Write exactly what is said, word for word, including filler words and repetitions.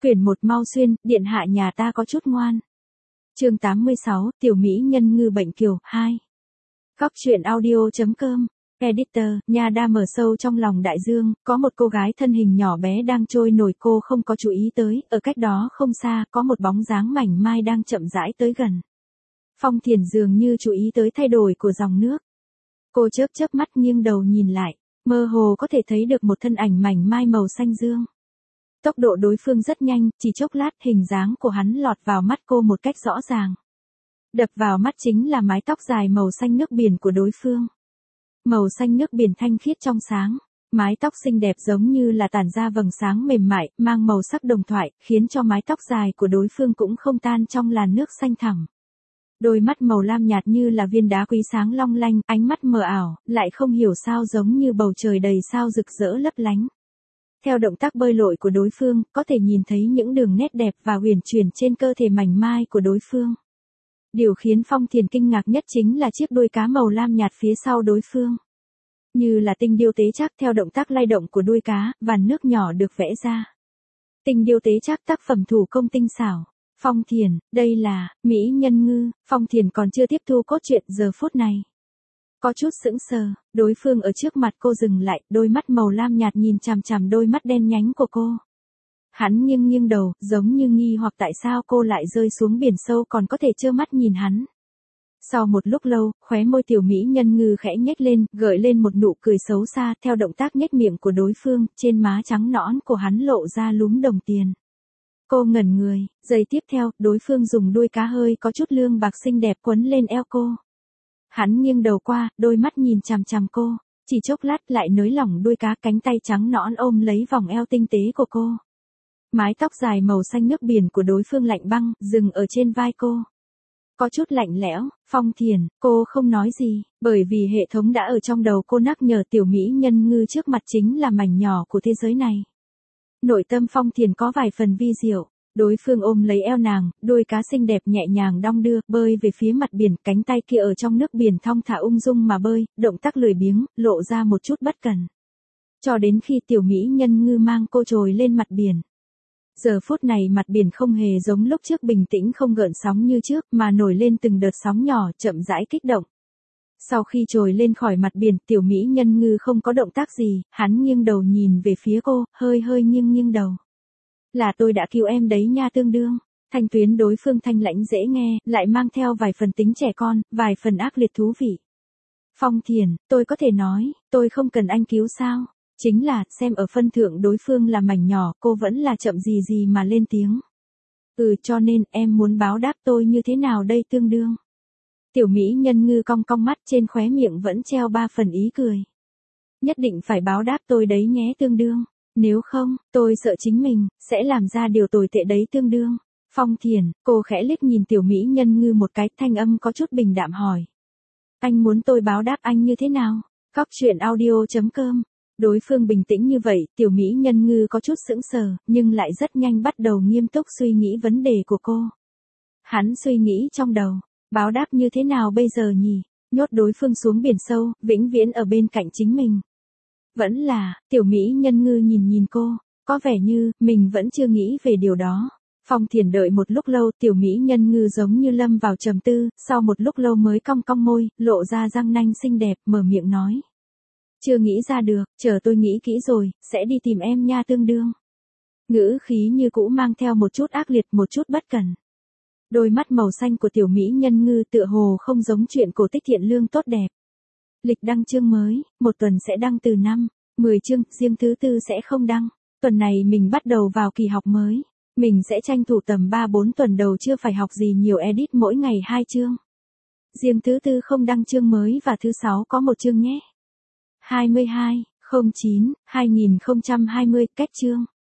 Quyển một mau xuyên, điện hạ nhà ta có chút ngoan. Chương tám mươi sáu, tiểu mỹ nhân ngư bệnh kiều, hai. Góc truyện audio chấm com. Editor, nhà đa mở sâu trong lòng đại dương, có một cô gái thân hình nhỏ bé đang trôi nổi, cô không có chú ý tới, ở cách đó không xa, có một bóng dáng mảnh mai đang chậm rãi tới gần. Phong Thiền dường như chú ý tới thay đổi của dòng nước. Cô chớp chớp mắt nghiêng đầu nhìn lại, mơ hồ có thể thấy được một thân ảnh mảnh mai màu xanh dương. Tốc độ đối phương rất nhanh, chỉ chốc lát hình dáng của hắn lọt vào mắt cô một cách rõ ràng. Đập vào mắt chính là mái tóc dài màu xanh nước biển của đối phương. Màu xanh nước biển thanh khiết trong sáng, mái tóc xinh đẹp giống như là tản ra vầng sáng mềm mại, mang màu sắc đồng thoại, khiến cho mái tóc dài của đối phương cũng không tan trong làn nước xanh thẳm. Đôi mắt màu lam nhạt như là viên đá quý sáng long lanh, ánh mắt mờ ảo, lại không hiểu sao giống như bầu trời đầy sao rực rỡ lấp lánh. Theo động tác bơi lội của đối phương, có thể nhìn thấy những đường nét đẹp và huyền chuyển trên cơ thể mảnh mai của đối phương. Điều khiến Phong Thiền kinh ngạc nhất chính là chiếc đuôi cá màu lam nhạt phía sau đối phương. Như là tinh điêu tế chắc, theo động tác lay động của đuôi cá, vàn nước nhỏ được vẽ ra. Tinh điêu tế chắc, tác phẩm thủ công tinh xảo. Phong Thiền, đây là mỹ nhân ngư. Phong Thiền còn chưa tiếp thu cốt truyện giờ phút này. Có chút sững sờ, đối phương ở trước mặt cô dừng lại, đôi mắt màu lam nhạt nhìn chằm chằm đôi mắt đen nhánh của cô. Hắn nghiêng nghiêng đầu, giống như nghi hoặc tại sao cô lại rơi xuống biển sâu còn có thể trơ mắt nhìn hắn. Sau một lúc lâu, khóe môi tiểu mỹ nhân ngư khẽ nhếch lên, gợi lên một nụ cười xấu xa, theo động tác nhếch miệng của đối phương, trên má trắng nõn của hắn lộ ra lúm đồng tiền. Cô ngẩn người, giây tiếp theo, đối phương dùng đuôi cá hơi có chút lương bạc xinh đẹp quấn lên eo cô. Hắn nghiêng đầu qua, đôi mắt nhìn chằm chằm cô, chỉ chốc lát lại nới lỏng đuôi cá, cánh tay trắng nõn ôm lấy vòng eo tinh tế của cô. Mái tóc dài màu xanh nước biển của đối phương lạnh băng, dừng ở trên vai cô. Có chút lạnh lẽo. Phong Thiền, cô không nói gì, bởi vì hệ thống đã ở trong đầu cô nhắc nhở tiểu mỹ nhân ngư trước mặt chính là mảnh nhỏ của thế giới này. Nội tâm Phong Thiền có vài phần vi diệu. Đối phương ôm lấy eo nàng, đuôi cá xinh đẹp nhẹ nhàng đong đưa, bơi về phía mặt biển, cánh tay kia ở trong nước biển thong thả ung dung mà bơi, động tác lười biếng, lộ ra một chút bất cần. Cho đến khi tiểu mỹ nhân ngư mang cô trồi lên mặt biển. Giờ phút này mặt biển không hề giống lúc trước bình tĩnh không gợn sóng như trước, mà nổi lên từng đợt sóng nhỏ, chậm rãi kích động. Sau khi trồi lên khỏi mặt biển, tiểu mỹ nhân ngư không có động tác gì, hắn nghiêng đầu nhìn về phía cô, hơi hơi nghiêng nghiêng đầu. Là tôi đã cứu em đấy nha tương đương. Thanh tuyến đối phương thanh lãnh dễ nghe, lại mang theo vài phần tính trẻ con, vài phần ác liệt thú vị. Phong Thiền, tôi có thể nói, tôi không cần anh cứu sao? Chính là, xem ở phân thượng đối phương là mảnh nhỏ, cô vẫn là chậm gì gì mà lên tiếng. Ừ, cho nên, em muốn báo đáp tôi như thế nào đây tương đương? Tiểu mỹ nhân ngư cong cong mắt, trên khóe miệng vẫn treo ba phần ý cười. Nhất định phải báo đáp tôi đấy nhé tương đương. Nếu không, tôi sợ chính mình sẽ làm ra điều tồi tệ đấy tương đương. Phong Thiền, cô khẽ liếc nhìn tiểu mỹ nhân ngư một cái, thanh âm có chút bình đạm hỏi. Anh muốn tôi báo đáp anh như thế nào? Góc truyện audio chấm com. Đối phương bình tĩnh như vậy, tiểu mỹ nhân ngư có chút sững sờ, nhưng lại rất nhanh bắt đầu nghiêm túc suy nghĩ vấn đề của cô. Hắn suy nghĩ trong đầu, báo đáp như thế nào bây giờ nhỉ? Nhốt đối phương xuống biển sâu, vĩnh viễn ở bên cạnh chính mình. Vẫn là, tiểu mỹ nhân ngư nhìn nhìn cô, có vẻ như, mình vẫn chưa nghĩ về điều đó. Phong Thiền đợi một lúc lâu, tiểu mỹ nhân ngư giống như lâm vào trầm tư, sau một lúc lâu mới cong cong môi, lộ ra răng nanh xinh đẹp, mở miệng nói. Chưa nghĩ ra được, chờ tôi nghĩ kỹ rồi, sẽ đi tìm em nha tương đương. Ngữ khí như cũ mang theo một chút ác liệt, một chút bất cần. Đôi mắt màu xanh của tiểu mỹ nhân ngư tựa hồ không giống chuyện cổ tích thiện lương tốt đẹp. Lịch đăng chương mới, một tuần sẽ đăng từ năm, mười chương, riêng thứ tư sẽ không đăng. Tuần này mình bắt đầu vào kỳ học mới. Mình sẽ tranh thủ tầm ba bốn tuần đầu chưa phải học gì nhiều, edit mỗi ngày hai chương. Riêng thứ tư không đăng chương mới và thứ sáu có một chương nhé. hai mươi hai, không chín, hai nghìn không trăm hai mươi, cách chương.